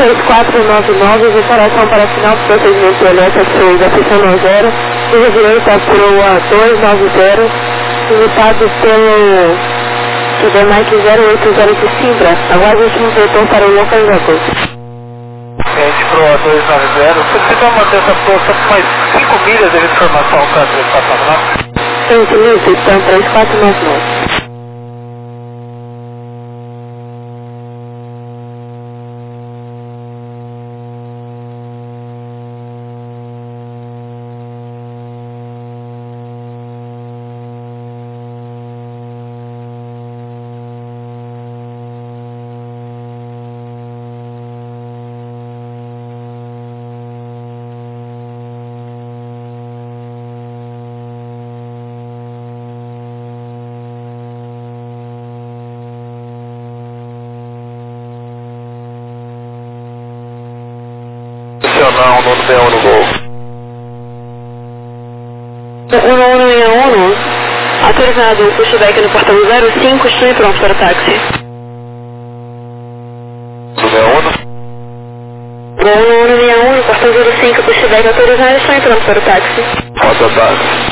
3499, declaração para final do procedimento elétrico da seção 90, cuja direita proa 290, limitado pelo Mike 080 de Simbra. Aguarde o último retorno para o localizador. Gente, proa 290, você vai manter essa proa só por mais 5 milhas de informação, caso 3499? Isso, então 3499. Não, no B1 no gol. 1161, autorizado pushback no portão 05, estou pronto para o táxi. No B1? 1161, no portão 05, pushback autorizado, estou pronto para o táxi. Roda o táxi.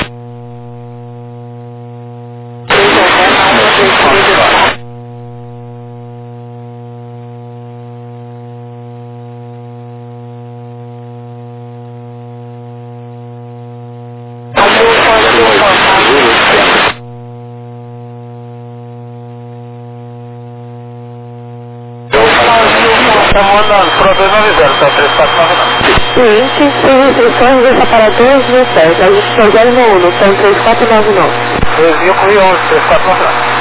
Cliente, sem restrições, esse aparador 17, a gente está 0 no 3499. 2011, 3499.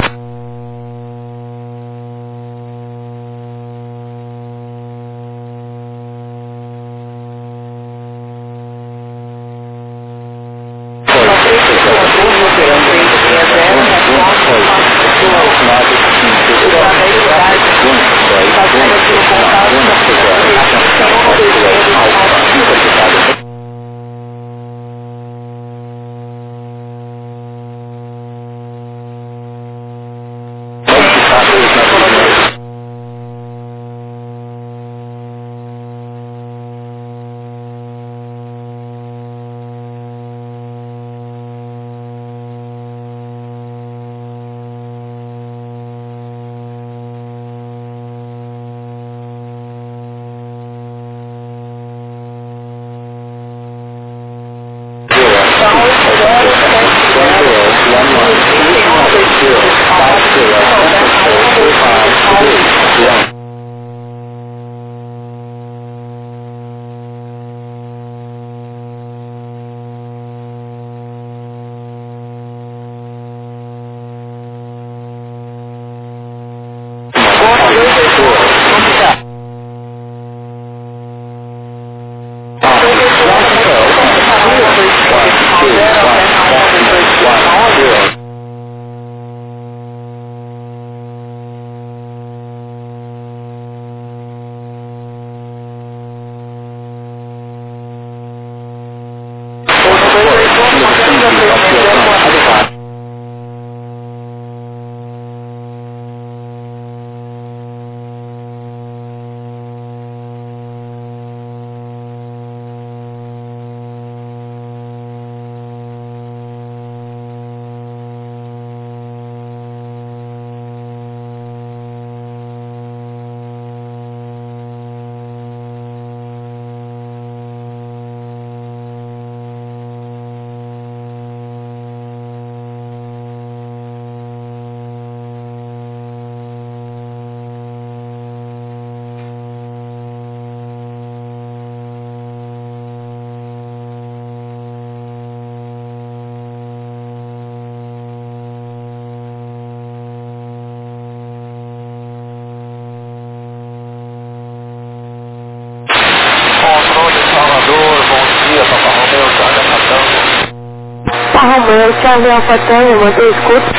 Romeu, Charlie Alfatânia, mantém escuta.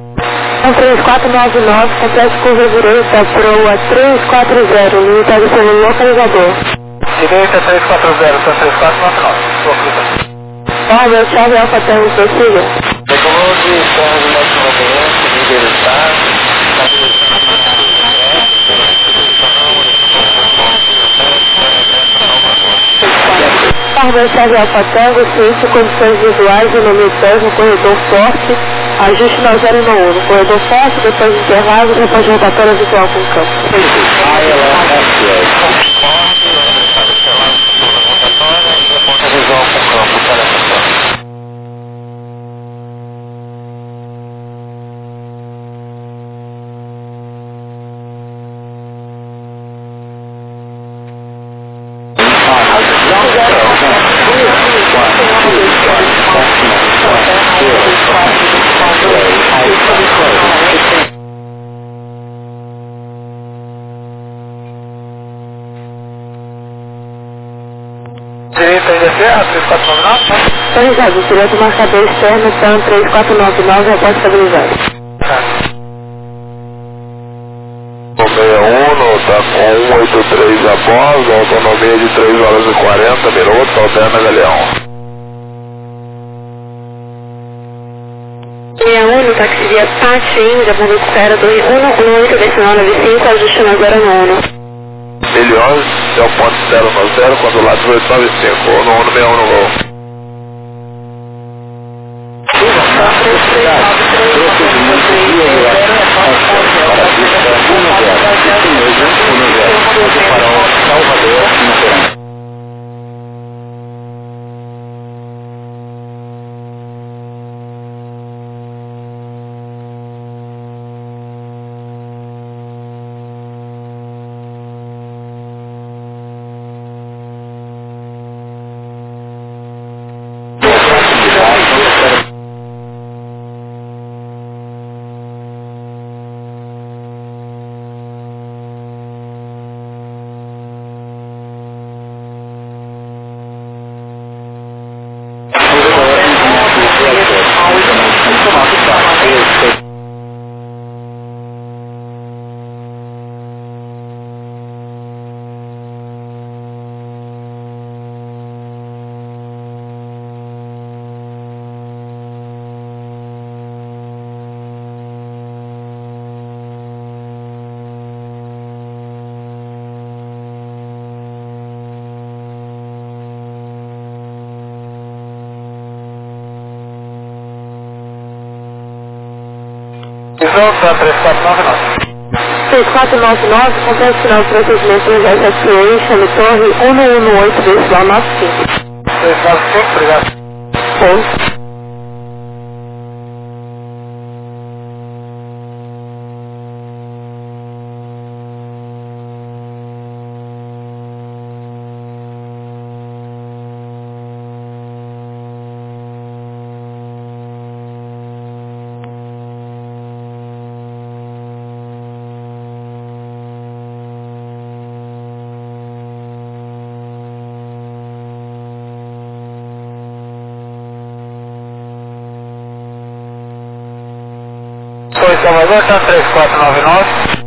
3499, complexo curva direita, proa 340, limitado pelo localizador. Direita 340, são 3499. Romeu, Charlie Alfatânia, prossiga. Regulou de som do nosso movimento, líder está. chave Alfa Tango, ciência, condições visuais, o nome 10 no corredor forte, ajuste na 0 no 1, no corredor forte, depois de intervalo, depois de rotatória visual com campo. Direita ainda ferra, 3499? Autorizado, direito marcador externo, TAM 3499, repórter estabilizado. O 61 está com 183 a bordo, autonomia de 3 horas e 40 minutos, alterna Galeão. 61 no táxi via Pati, Índia, ponto de espera do 118 decimal 95, ajuste na 0 no 1. 1011, é o ponto 090, quando o lado 895, ou no 161 no gol. Visão da 3499. 3499, complete final do procedimento do GSFA, chame torre 118 decimal 95. 295, obrigado. Ponto. Foi Salvador, tá 3499.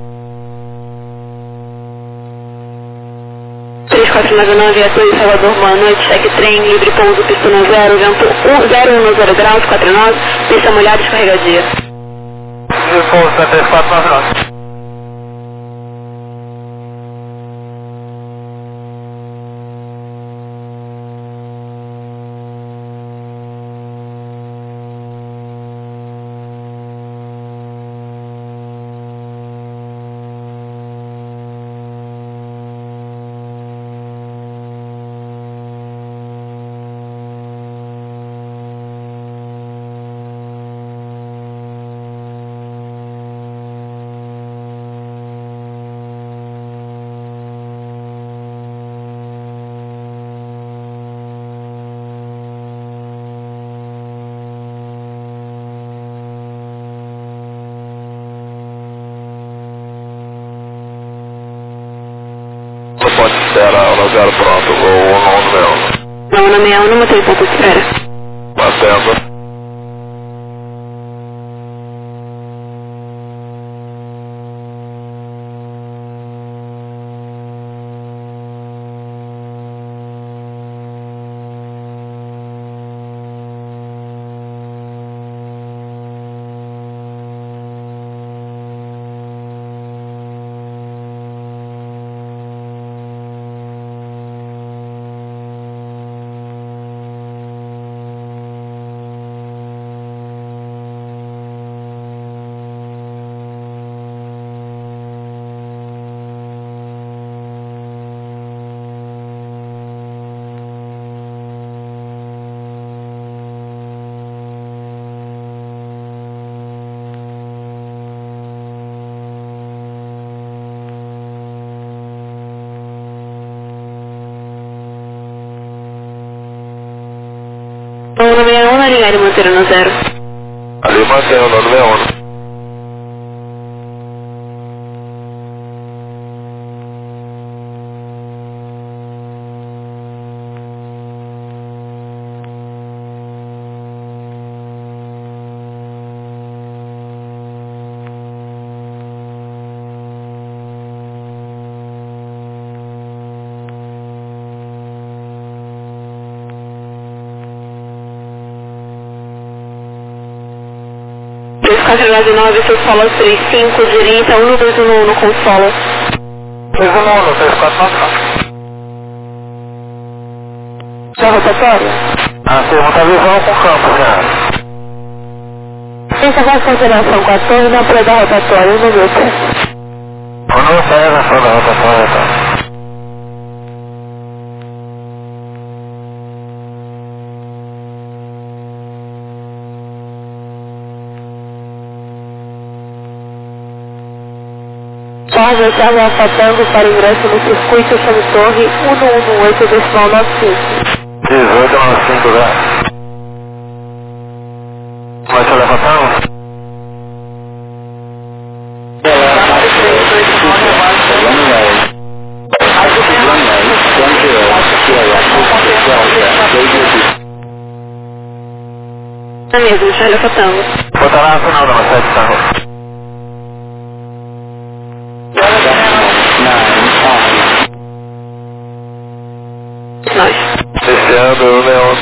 3499, Ator Salvador, boa noite, cheque trem, livre pouso, pista no 0, vento 010 graus, 49, pista molhada, escorregadia. Livre pouso, tá 3499. Pode esperar, no 0 pronto, vou Não, na 61 não tem ponto de espera. Batendo. Sugere manter no 0. Ali mantém o 961. Quatro 9, seu solo 35, direita 1211 com solo. 311, 3494. Já rotatória? Ah, pergunta a visão com campo, já. Essa vai consideração 14 na pré da rotatória, no meu pé. Quando eu saio na sua da rotatória, tá? Pode deixar afetando para ingresso no circuito Chame Torre 1118 decimal 95. 1895, já. Vai te levantando? É mesmo, já levantando. Botar lá no final da nossa edição. Nós. Descendo o Leão.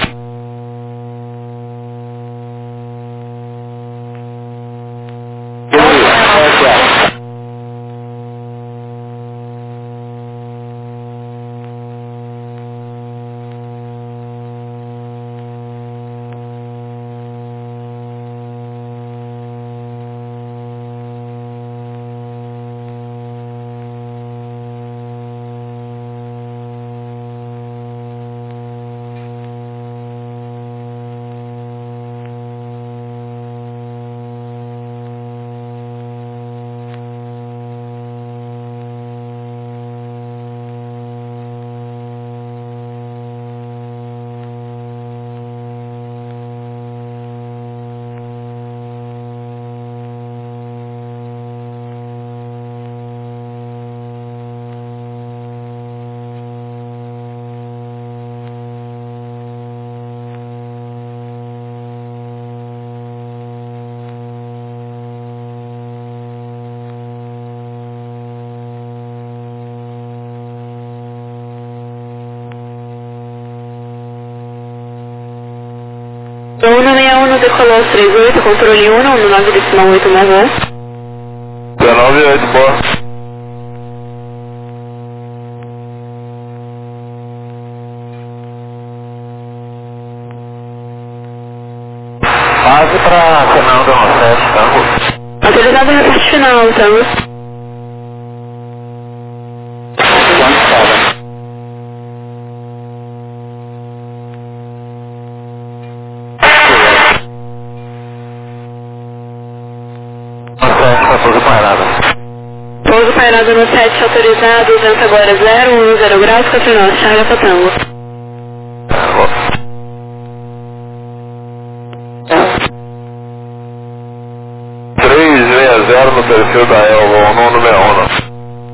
O 161 decolou 38, controle 1, 19 decimal 8 marrom. 198, boa. Base pra final da nossa edição. Autorizado na parte final, estamos. Pouso pairado no 7, autorizado, vento agora 0 graus, 4 nós, Charlie Patango. 360 no perfil da Elva, o nono Leona.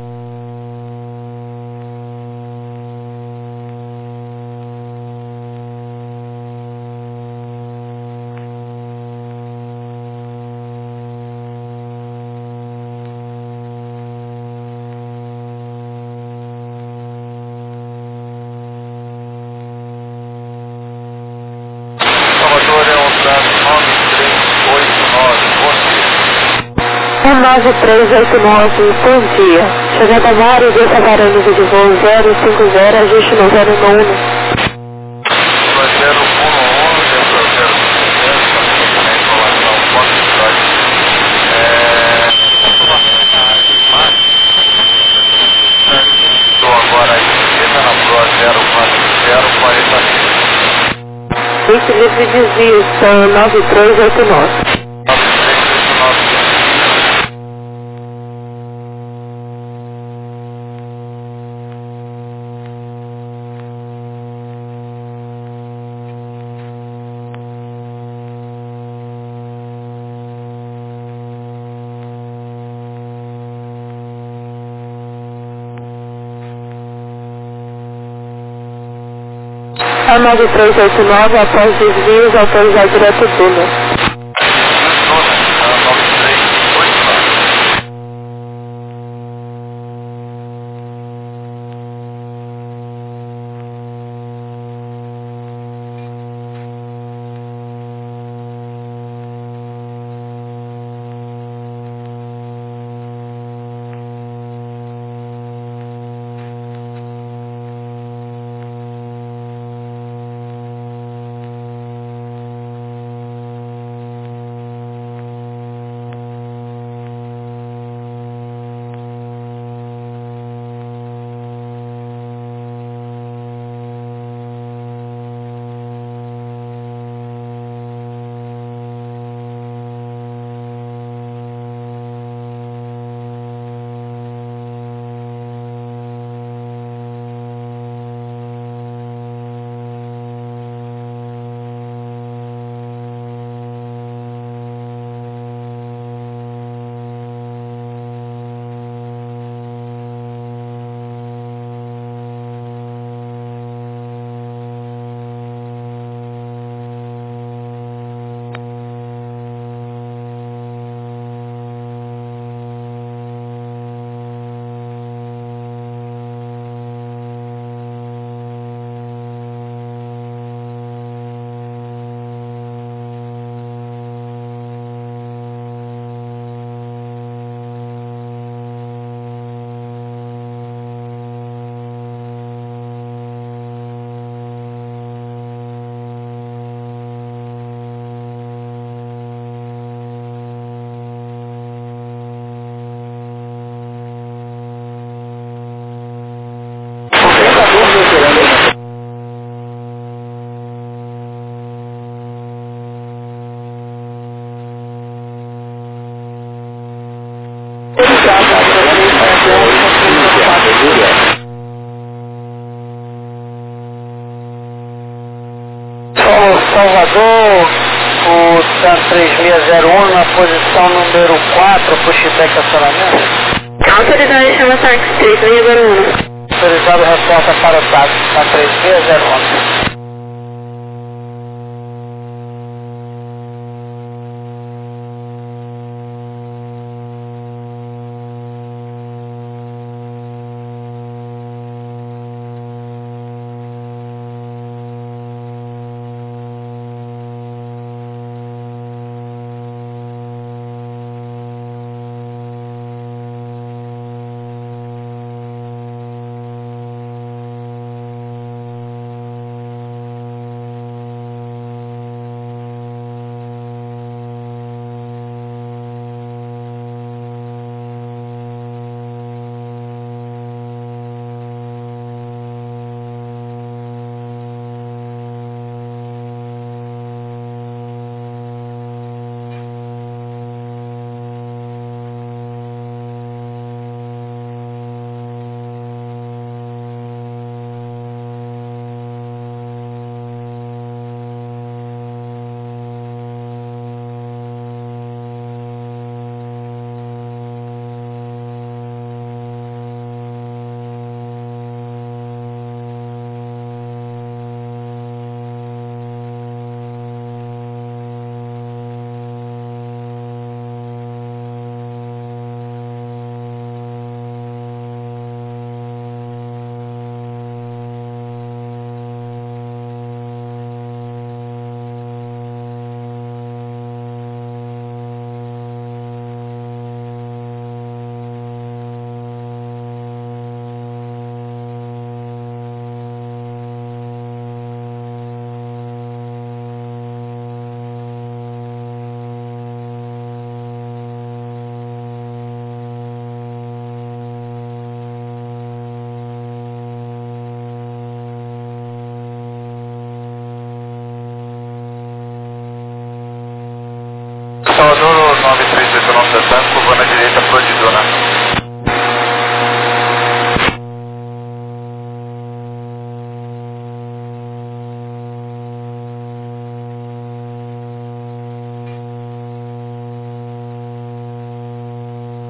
Um 9389, bom dia. Chegada Mário, desça varanda de voo 050, ajuste no 091. Esse livre desvio são 9389. A 9389, após desvios, autorizar direto Duna. Salvador, o TAM 3601 na posição número 4, pushback estacionamento. Autorizado chama táxi 3601. Autorizado reporta para o táxi na 3601. Salvador 9389 da TAM, curva na direita, Flor de Duna.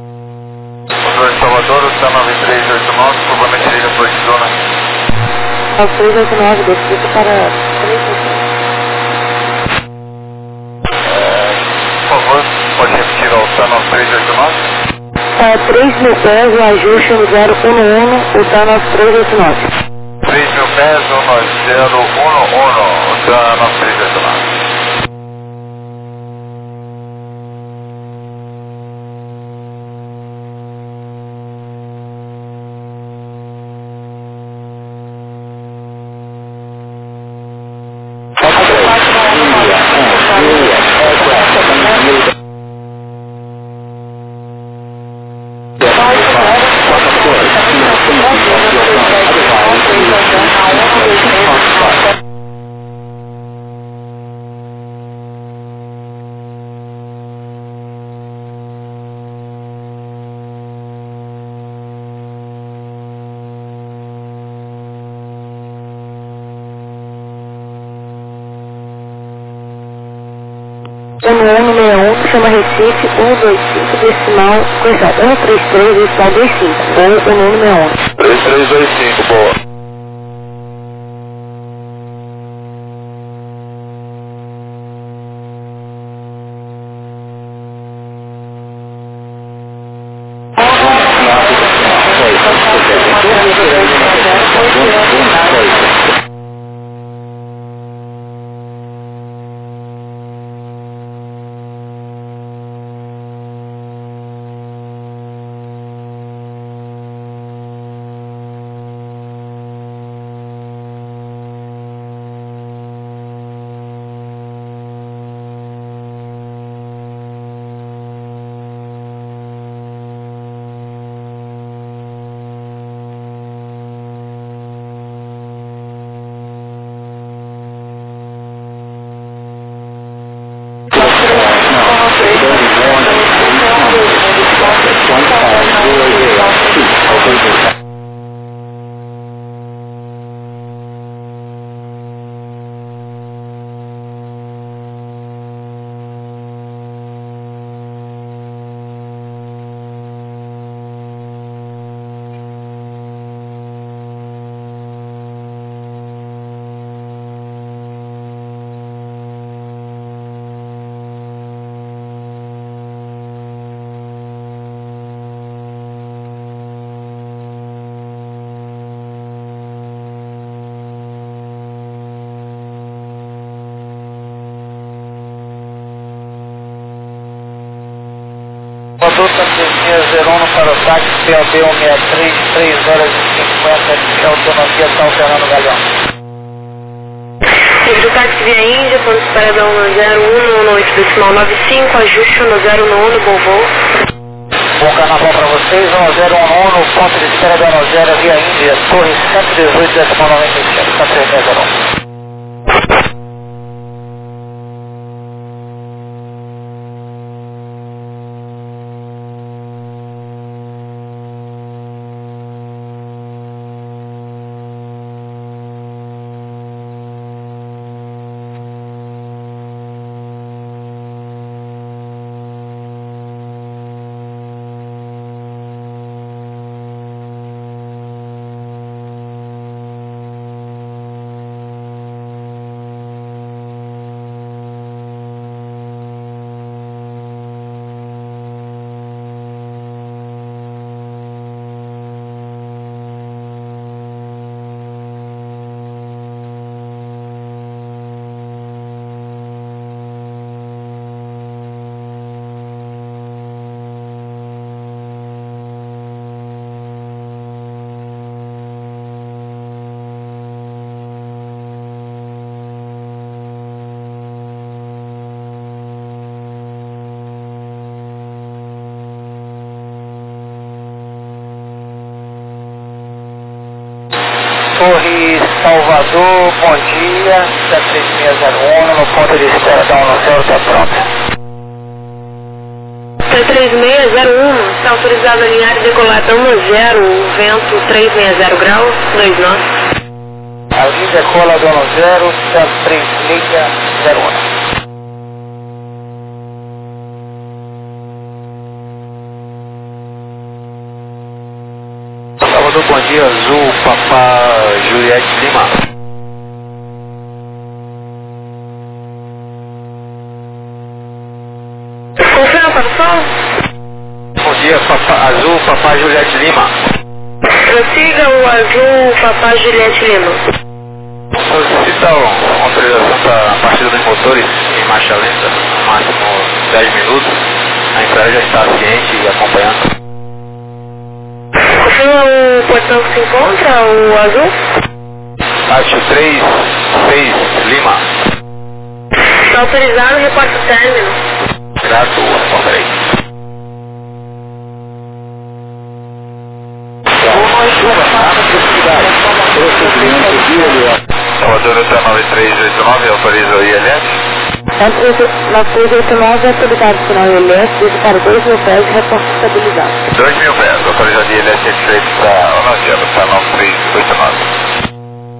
Salvador, TAM 9389, curva na direita, Flor de Duna. 389, descida para 389. Por favor, pode repetir o Thanos 389? 3.000 pés, o ajuste no 011, o Thanos 389. 3.000 pés, 19011, o Thanos 389. Chama Recife, 125, decimal, correção, 133, decimal 25, ou o número 61. 3325, boa. Conduta 3601 para o táxi PLB 163, 3 horas e 50 de autonomia, está alterando o galhão. Do táxi via Índia, ponto de espera 01, decimal 95, ajuste no 011, bom voo. Bom carnaval para vocês, 1011, ponto de espera da 10 via Índia, torre 118, decimal 95, está 3601. Torre Salvador, bom dia, 3601, no ponto de espera da 10, está pronto. 3601, está autorizado a alinhar e decolar para 10, vento 360 graus, 2 nós. A linha decola do 10, está 3601. Salvador, bom dia, Azul, Papá, Juliette Lima. Confirma a tradução? Bom dia, Azul, Papá, Juliette Lima. Prossiga o Azul, Papá, Juliette Lima. Solicita uma autorização para a partida dos motores em marcha lenta, no máximo 10 minutos. A empresa já está ciente e acompanhando. Confirma o portão que se encontra, o Azul? Acho 36 Lima. Está autorizado, reporta o término. Grato, peraí. Salvador 9389, autoriza o ILS? 9389 é autorizado o sinal ILS, desde para 2.000 pés e reporte estabilizado. 2.000 pés, autorizado ILS feito para o Nogelo, para 9389.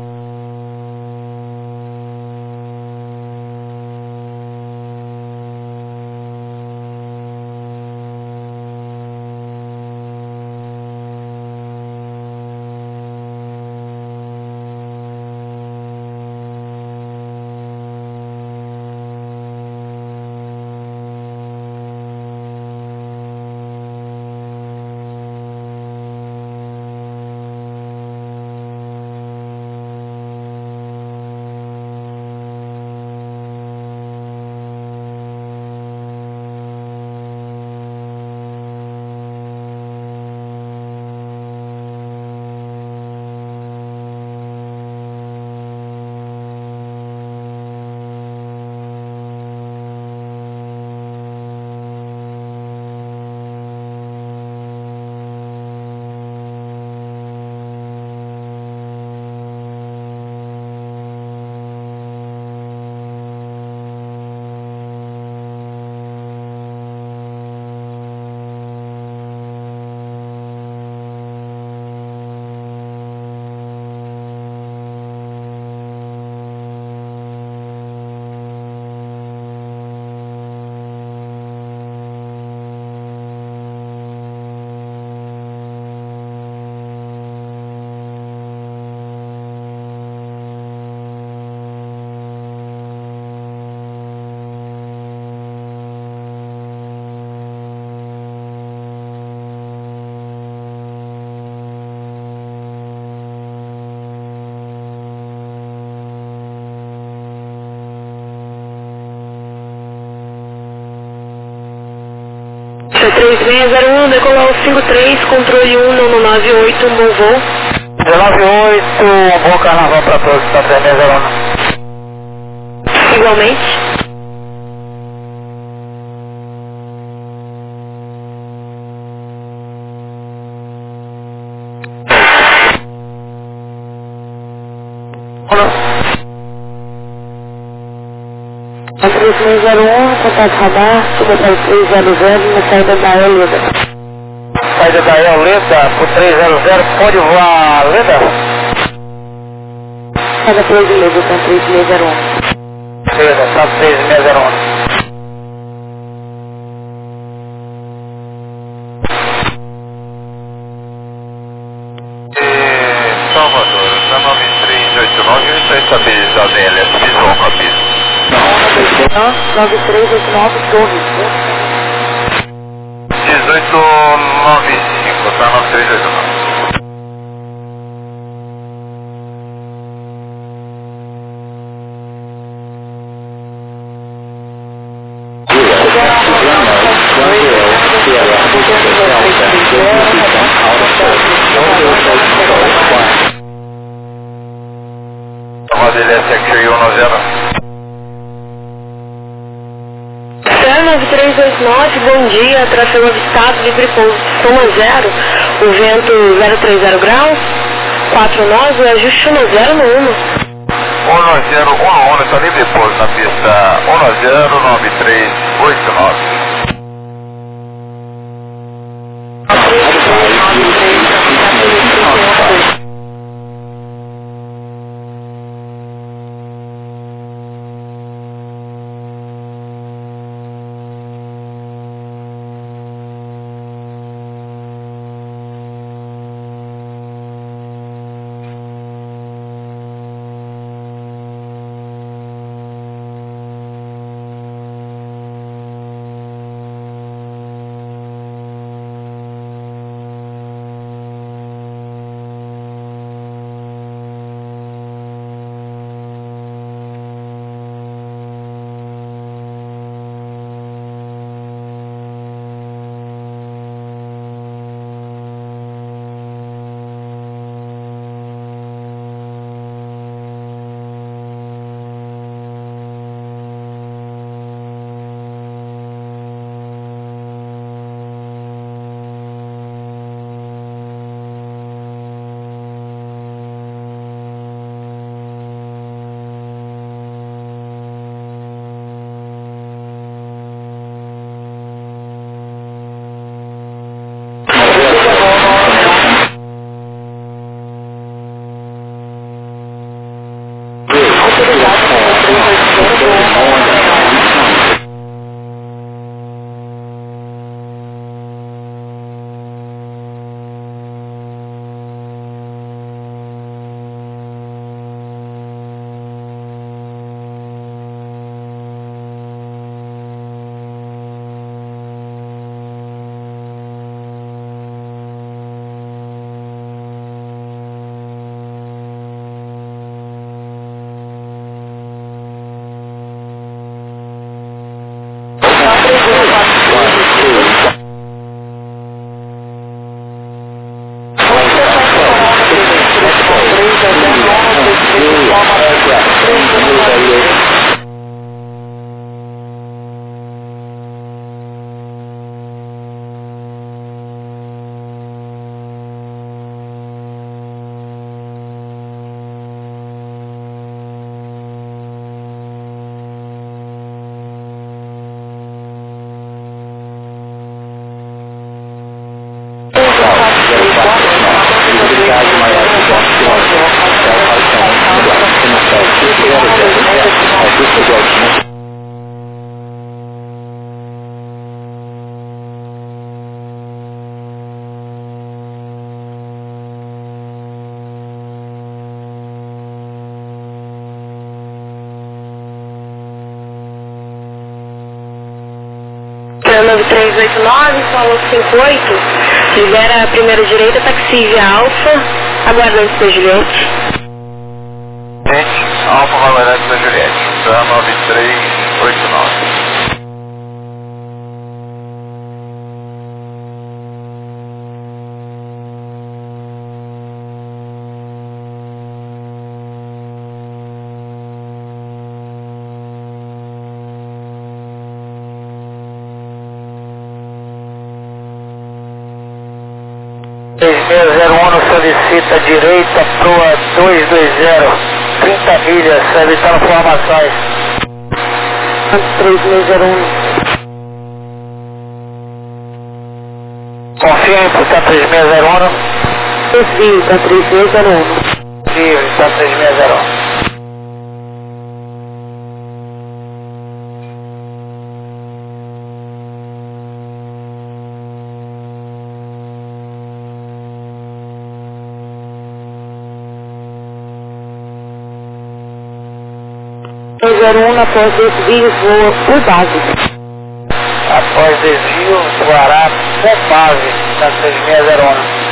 C3601, decolar o 53, controle 1, 998, um bom voo. 98, bom carnaval para todos, está 3601. Igualmente. A 3601, contato radar, suba para o 300 na saída da Leda. Saída da Leda, por 300, pode voar Leda? Cada 3 Leda, com 3601. Leda, está 3601. Salvador, está 9389, está estabilizado em LS, visual com a pista. 9389, Torres. 1895, tá 9389. Modelo SX190. 9389, bom dia, tráfego avistado, livre pouso, soma 0, o vento 030 graus, 49, ajuste 10 no 1. 1011, está livre pouso na pista 109389. 3389, solo 58, libera a primeira direita, taxi via Alfa, aguardante da Juliette. Alfa, aguardante da Juliette, da 9389. Solicita direita proa 220, 30 milhas, solicitando informações. 3601. Confirme por 3601. Desvio, 3601. Desvio, 3601. Após desvio, voa por base. Após desvio, voará por base da 3601.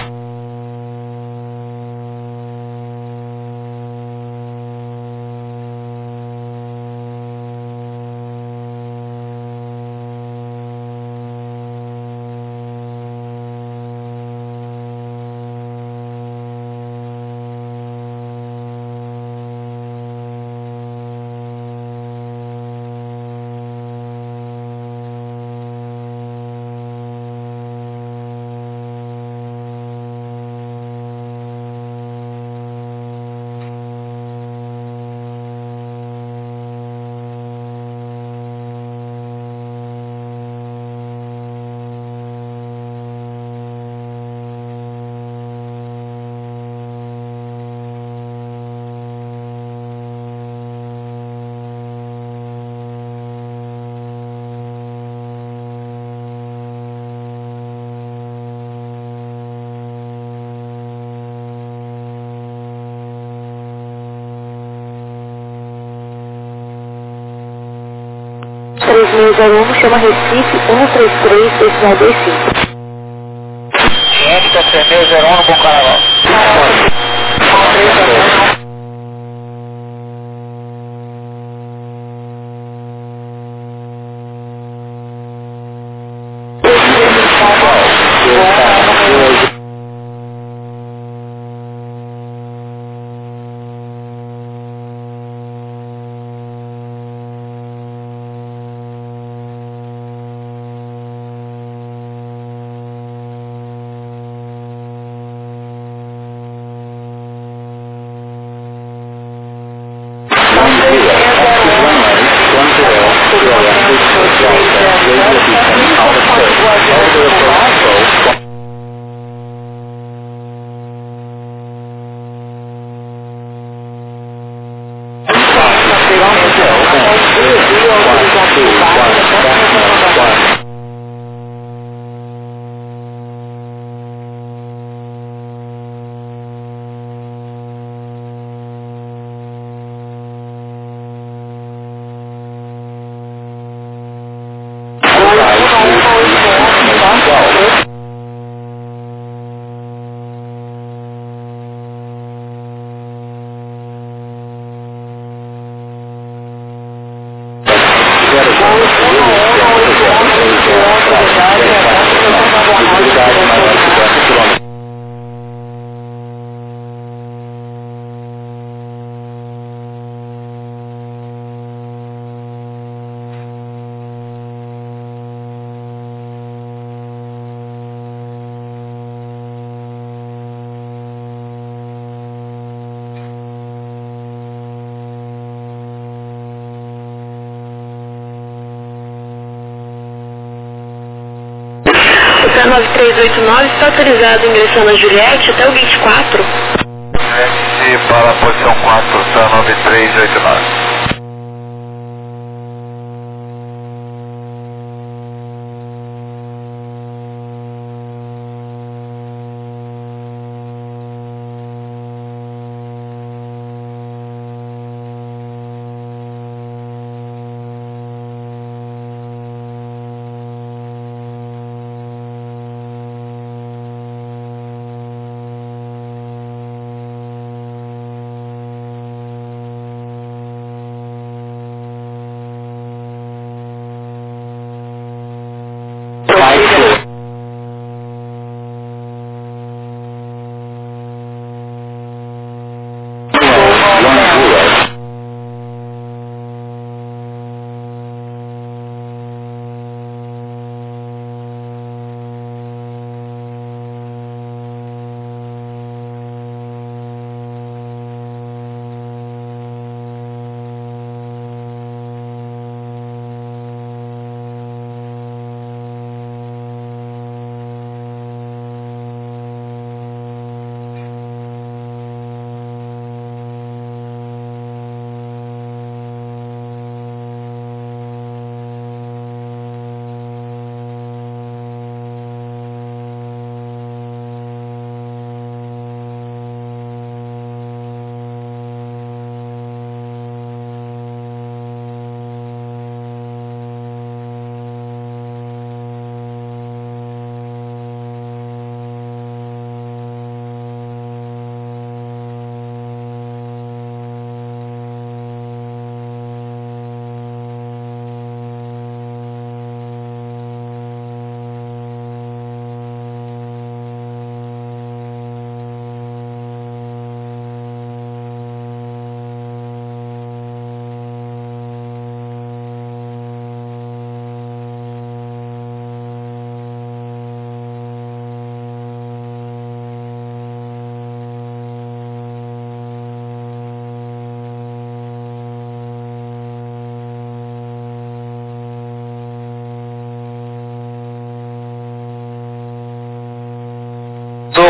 Chama Recife 133, decimal 25. Ciente da 3601, bom carnaval. O 9389 está autorizado ingressando a Juliette até o gate 4. Juliette para a posição 4, tá 9389.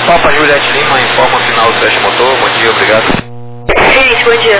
Papa Juliette Lima, informa o final do teste motor. Bom dia, obrigado. Gente, bom dia.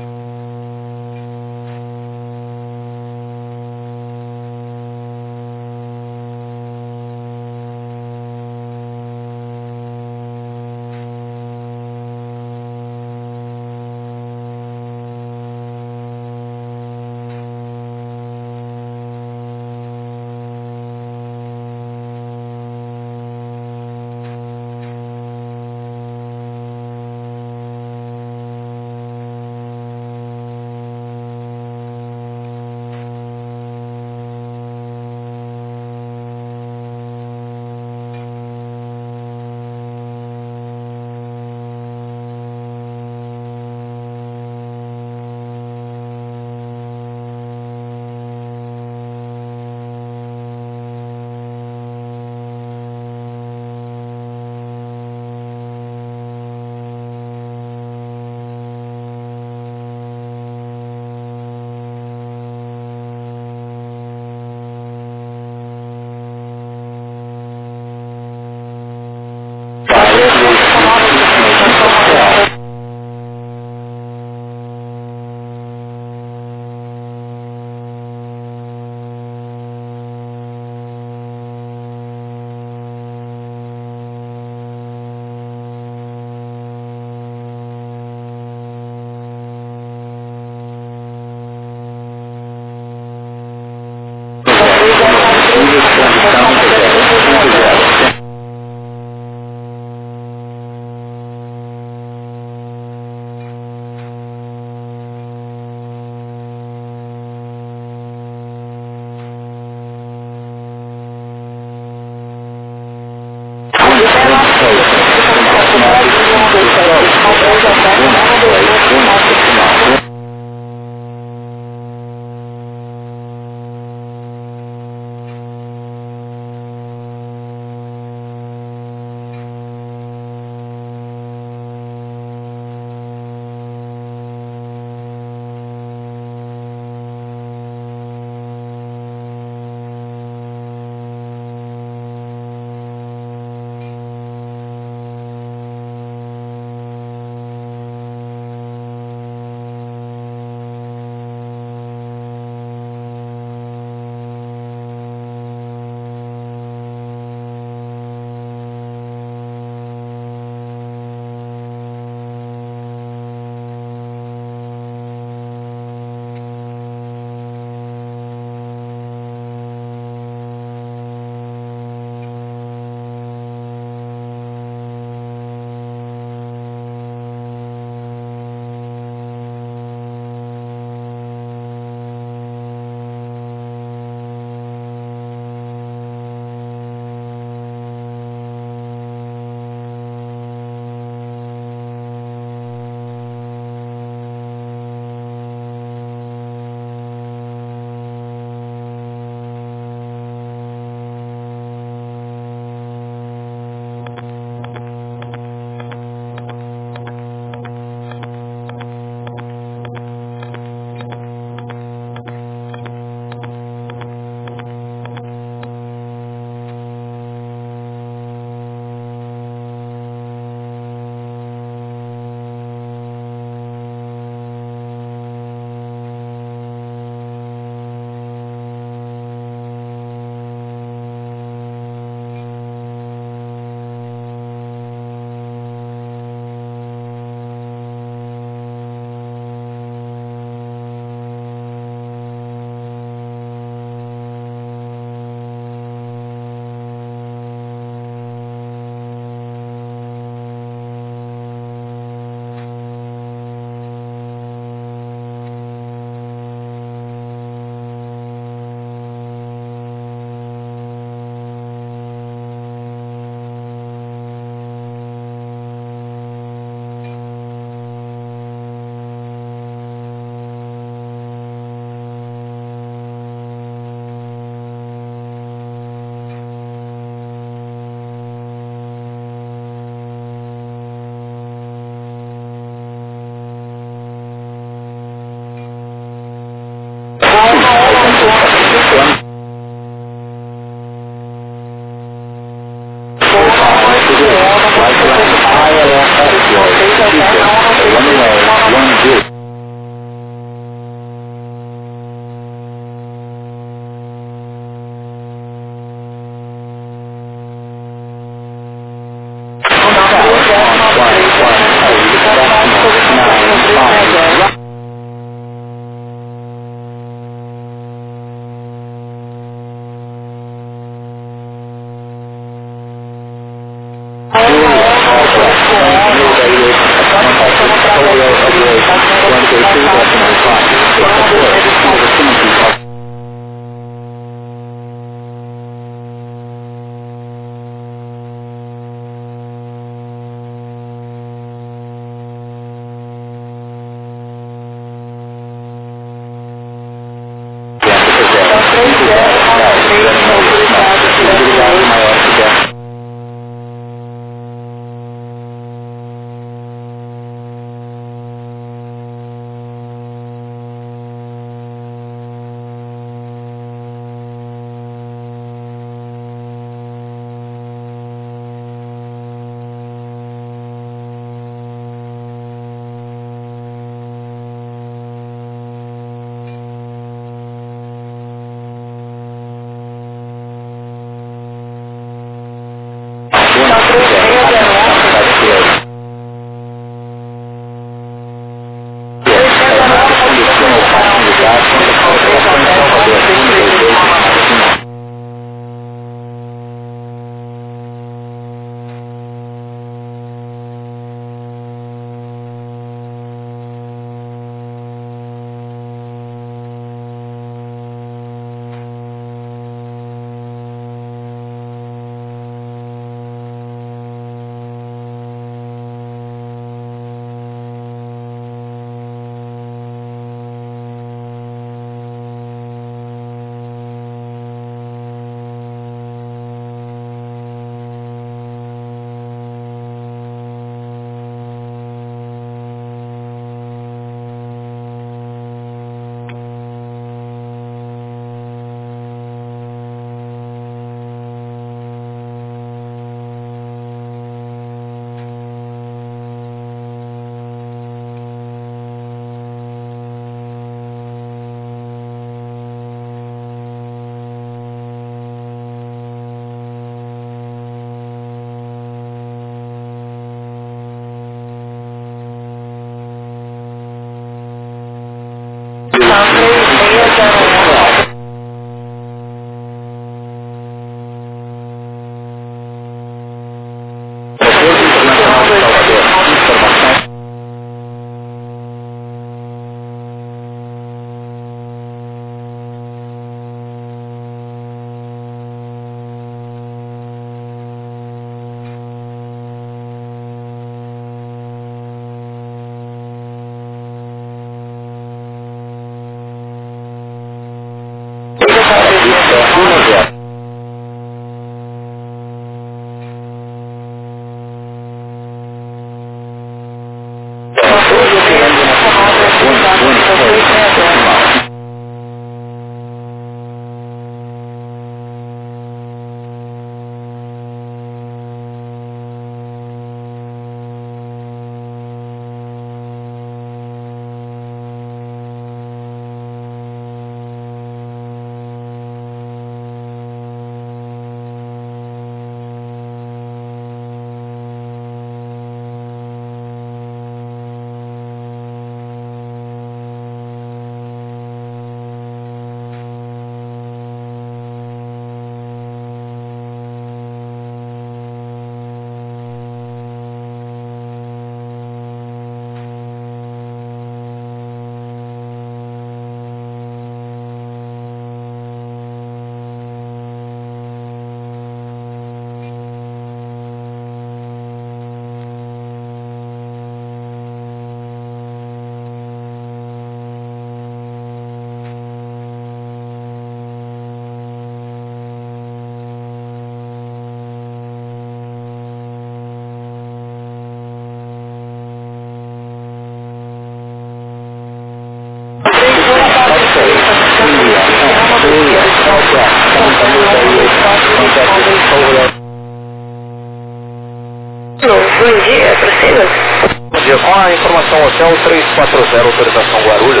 dia. Com a informação hotel 340, autorização Guarulhos.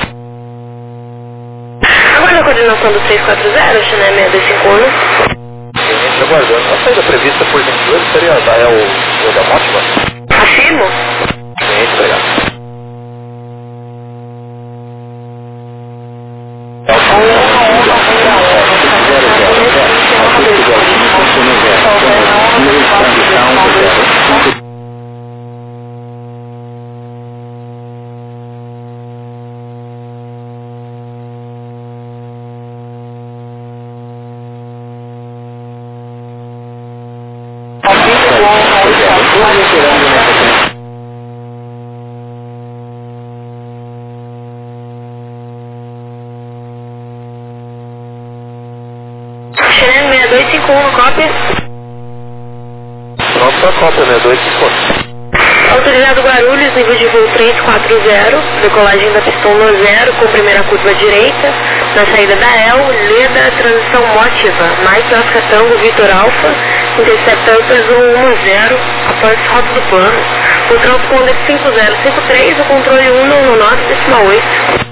Agora a coordenação do 340, China 6251. Gente, aguardando. A saída prevista, por gentileza, seria a Dael da Mótima? Afirmo. Gente, obrigado. China 6251, cópia. Pronto para a cópia, 6251. Autorizado Guarulhos, nível de voo 340, decolagem da pistona 0 com primeira curva direita, na saída da EL, Leda, transição Mótiva, Mike Oscar Tango, Vitor Alfa, interceptando 10, após rota do plano. O transponder 5053, o controle 199.8.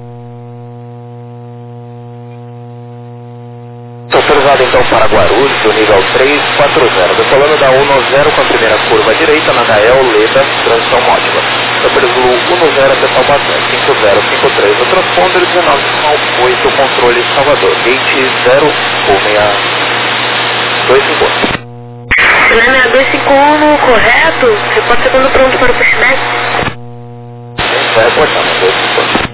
Autorizado então para Guarulhos, do nível 340, decolando da 10 com a primeira curva direita, na Dael, Leda, transição Mótiva. Sobrevoou 10 até Taubaté, 5053, o transponder 19,8, o controle Salvador, gate 06251. China 6251, correto? Você pode ser quando pronto para o pushback? Vai reportar, 251.